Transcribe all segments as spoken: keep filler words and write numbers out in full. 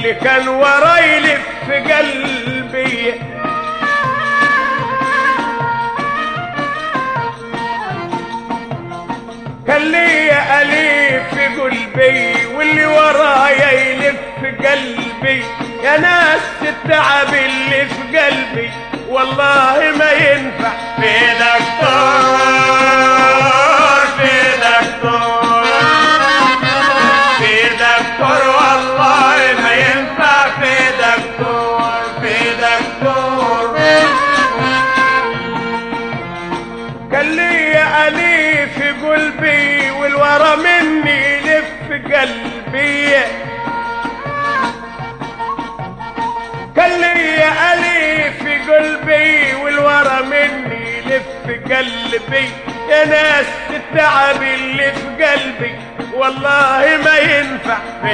واللي كان ورا يلف في قلبي. كان ليا أليف في قلبي واللي ورايا يلف في قلبي. يا ناس التعب اللي في قلبي والله ما ينفع في دكتور، في دكتور، في دكتور والله ما ينفع في دكتور، في دكتور. كان ليا أليف في قلبي والورا مني يلف في قلبي. كان ليا أليف في قلبي والورا مني يلف في قلبي. يا ناس التعب اللي في قلبي والله ما ينفع في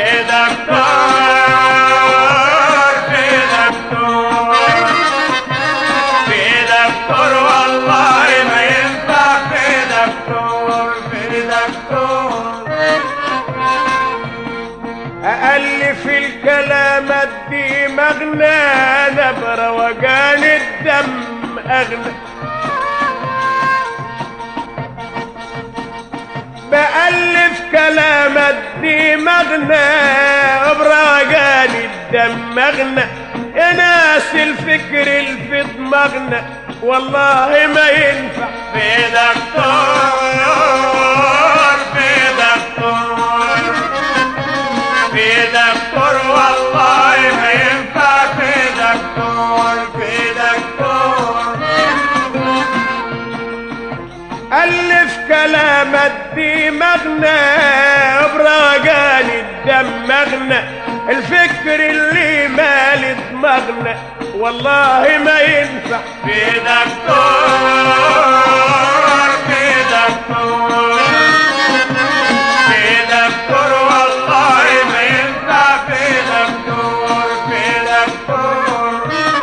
دكتور، في دكتور، في دكتور والله ما ينفع في دكتور، في دكتور. أألف الكلام ادي مغنى نبرة وجان الدم أغنى. بألف كلام ادي مغنى وبرجان الدم أغنى. يا ناس الفكر الفي دماغنا والله ما ينفع في دكتور، في دكتور، في دكتور والله ما ينفع في دكتور، في دكتور. ألف كلام ادي مغنى برجان الدم مغنى. الفكر اللي مال دماغنا والله ما ينفع في دكتور، في دكتور، في دكتور والله ما ينفع في دكتور، في دكتور.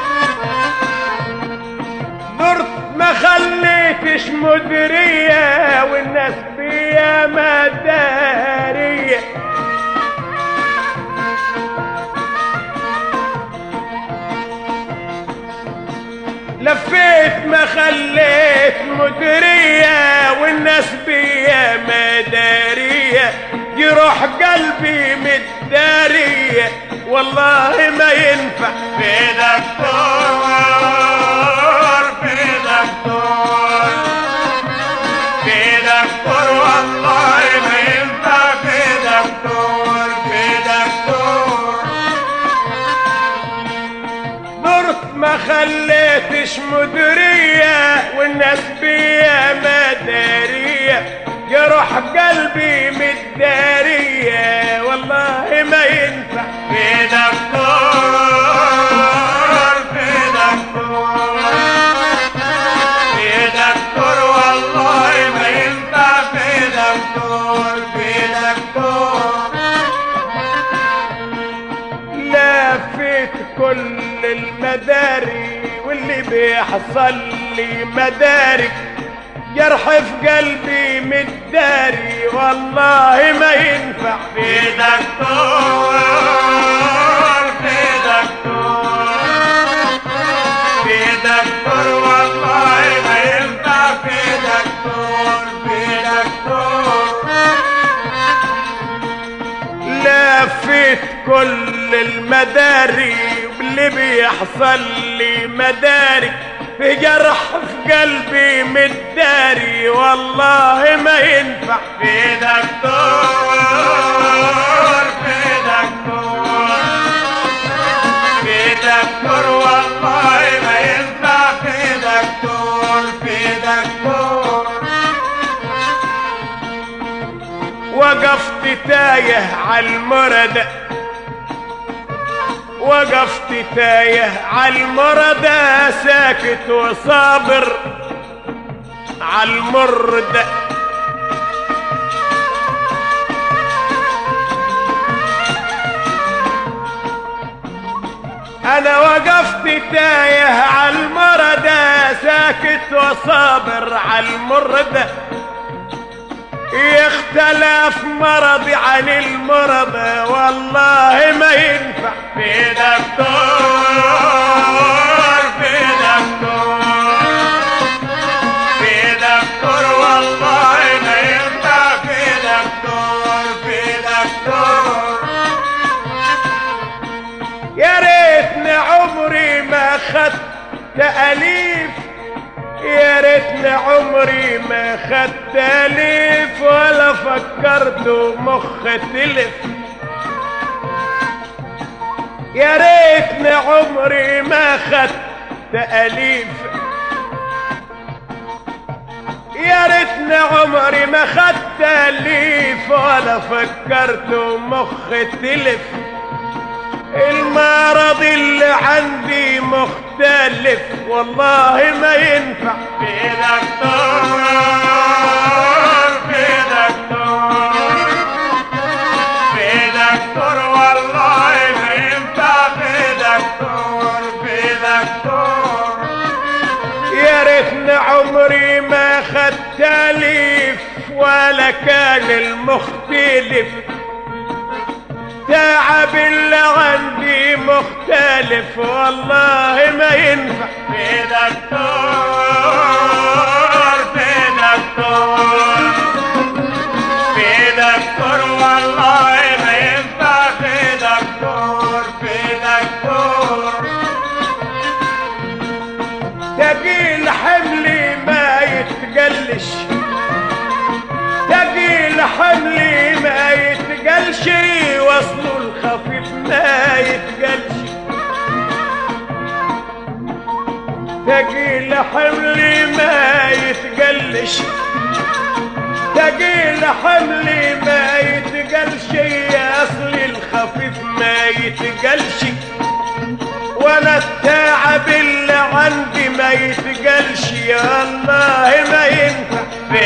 درت ما خليتش مدرية والناس بيا مدارية. لفيت ما خليت مدرية والناس بيا مدارية. يروح قلبي مدارية والله ما ينفع في دكتور، في دكتور، في دكتور والله ما ينفع في دكتور، في دكتور. درت ما خليتش مدرية والناس بيا مدارية. يروح قلبي مدارية والله ما ينفع في دكتور، في دكتور، في دكتور والله ما ينفع في دكتور، في دكتور. لفيت كل المداري واللي بيحصل لي مدارك. جرح في قلبي مداري والله ما ينفع في دكتور، في دكتور، في دكتور والله ما ينفع في دكتور، في دكتور. لفيت كل المداري واللي بيحصل لي مداري. في جرح في قلبي مداري والله ما ينفع في دكتور، في دكتور، في دكتور والله ما ينفع في دكتور، في دكتور. وقفت تايه عالمردة، وقفت تايه عالمردة ساكت وصابر عالمردة. انا وقفت تايه عالمردة ساكت وصابر عالمردة. يخ تلاف مرض عن المرضى والله ما ينفع. في دكتور في دكتور في دكتور والله ما ينفع. في دكتور في دكتور يا ريتني عمري ما خدت تأليف، يا ريتني عمري ما خدت تأليف ولا فكرت مخ تلف. يا ريتني عمري ما خدت تأليف، يا ريتني عمري ما خدت تأليف ولا فكرت مخ تلف. المرض اللي عندي مختلف والله ما ينفع. في دكتور في دكتور في دكتور والله ما ينفع. في دكتور في دكتور يا ريتني عمري ما خدت تأليف ولا كان المختلف. تعب اللي عندي مختلف والله ما ينفع. في دكتور في دكتور في دكتور والله ما ينفع. في دكتور في دكتور تقيل حملي ما يتقلش، تقيل حملي ما يتقلش، وصله الخفيف ما يتقلش. تقيل حملي ما يتقلش، تقيل حملي ما يتقلش، يا اصلي الخفيف ما يتقلش. وانا التعب اللي عندي ما يتقلش يا الله ما ينفع. في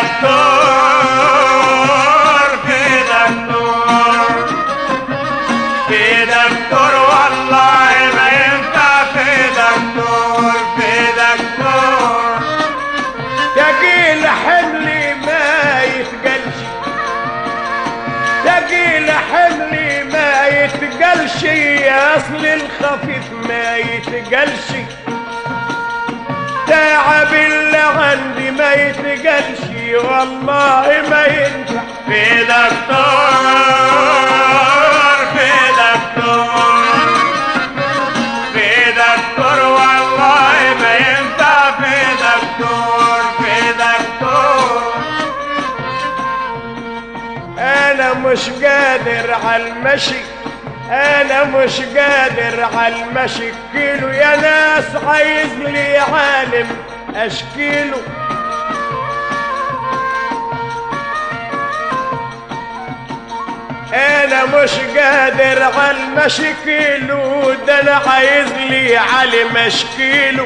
دكتور في دكتور في دكتور والله ما ينفع. في دكتور في دكتور تقيل حملي ما يتقلش، تقيل حملي ما يتقلش، يا اصل الخفيف ما يتقلش. تعب اللي عندي ما يتقلش والله ما ينفع. في دكتور في دكتور في دكتور والله ما ينفع. في دكتور في دكتور انا مش قادر على المشي، انا مش قادر على المشي. كيلو يا ناس عايز لي عالم اشكيله. انا مش قادر على المشي كيلو، ده انا عايز لي عالم اشكيله.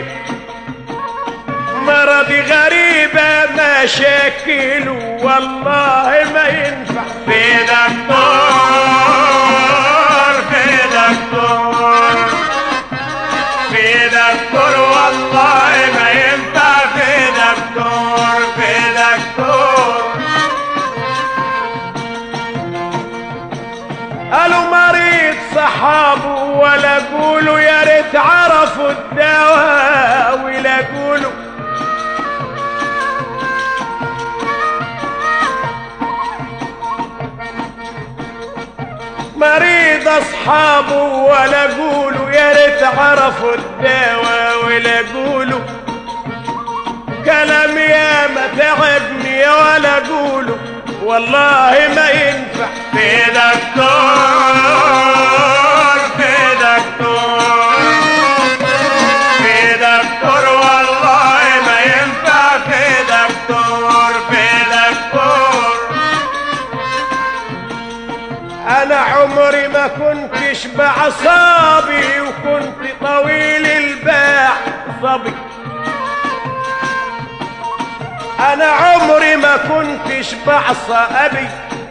مرضي غريبة مشاكله والله ما ينفع. في دكتور في دكتور في دكتور والله ما ينفع. في دكتور في دكتور قالوا مريض صحابه ولا قولوا يا ريت عرفوا الدواء ولا قولوا. مريض اصحابه ولا قولوا يا ريت عرفوا الدواء ولا قولوا. كلام يا ما تعبني ولا قولوا والله ما ينفع. في دكتور في دكتور في دكتور والله ما ينفع. في دكتور في دكتور انا عمري ما كنتش بعصابي وكنت طويل الباع صبي. انا عمري ما كنتش بعصى ابي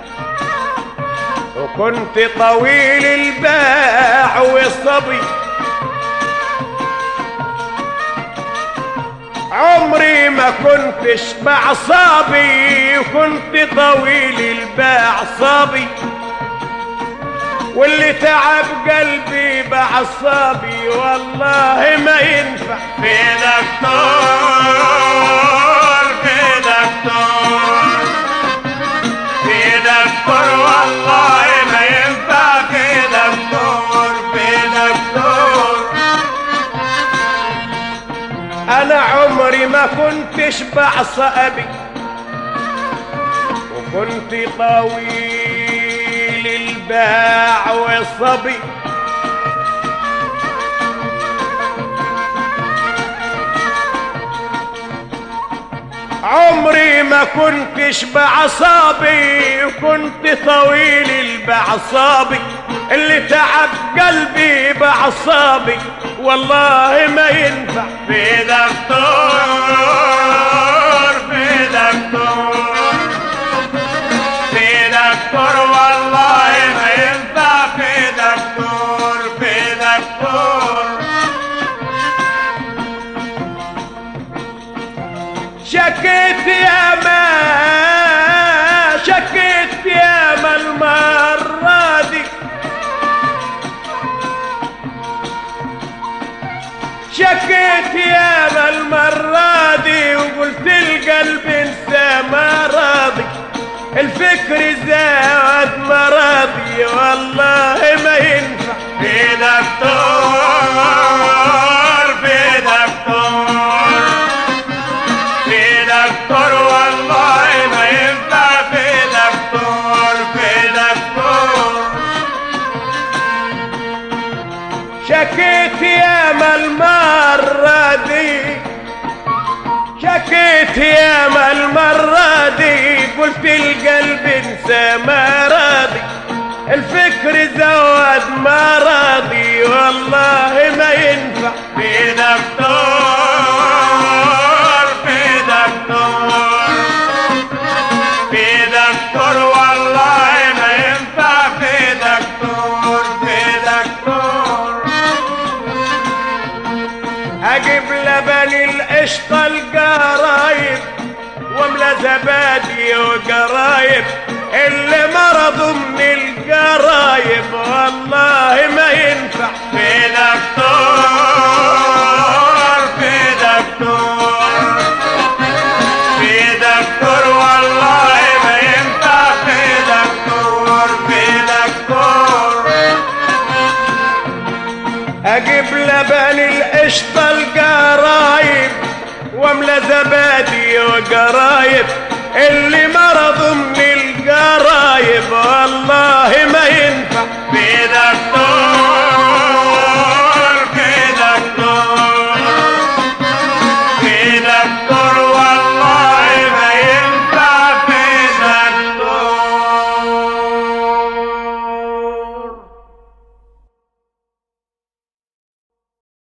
وكنت طويل الباع والصبي. عمري ما كنتش بعصابي وكنت طويل البعصابي، واللي تعب قلبي بعصابي والله ما ينفع. في دكتور في دكتور في دكتور والله ما ينفع. في دكتور في دكتور انا عمري ما كنتش بعصابي وكنت طويل الباع والصبي، عمري ما كنتش بعصابي وكنت طويل البعصابي، اللي تعب قلبي بعصابي والله ما ينفع. في دكتور في دكتور في دكتور والله ما ينفع. في دكتور في دكتور شكيت يا ما شكيت يا ما المرة دي، شكيت يا ما المرة دي وقلت القلب انسى ما راضي، الفكر زاد مراضي والله ما ينفع. في دكتور في دكتور في دكتور والله ما ينفع. في دكتور في دكتور شكيت يا ما المرة دي، شكيت يا ما المرة دي قلت القلب انسى ما راضي، الفكر زود ما راضي والله ما ينفع. في دكتور في دكتور في دكتور والله ما ينفع. في دكتور في دكتور اجيب لبن القشطة القرايب واملى زبادي وقرايب، اللي مرضوا من القرايب والله ما ينفع. في دكتور في دكتور في دكتور والله ما ينفع. في دكتور في دكتور اجيب لبن القشطة القرايب واملى زبادي وقرايب، اللي مرضوا من القرايب والله ما ينفع. في دكتور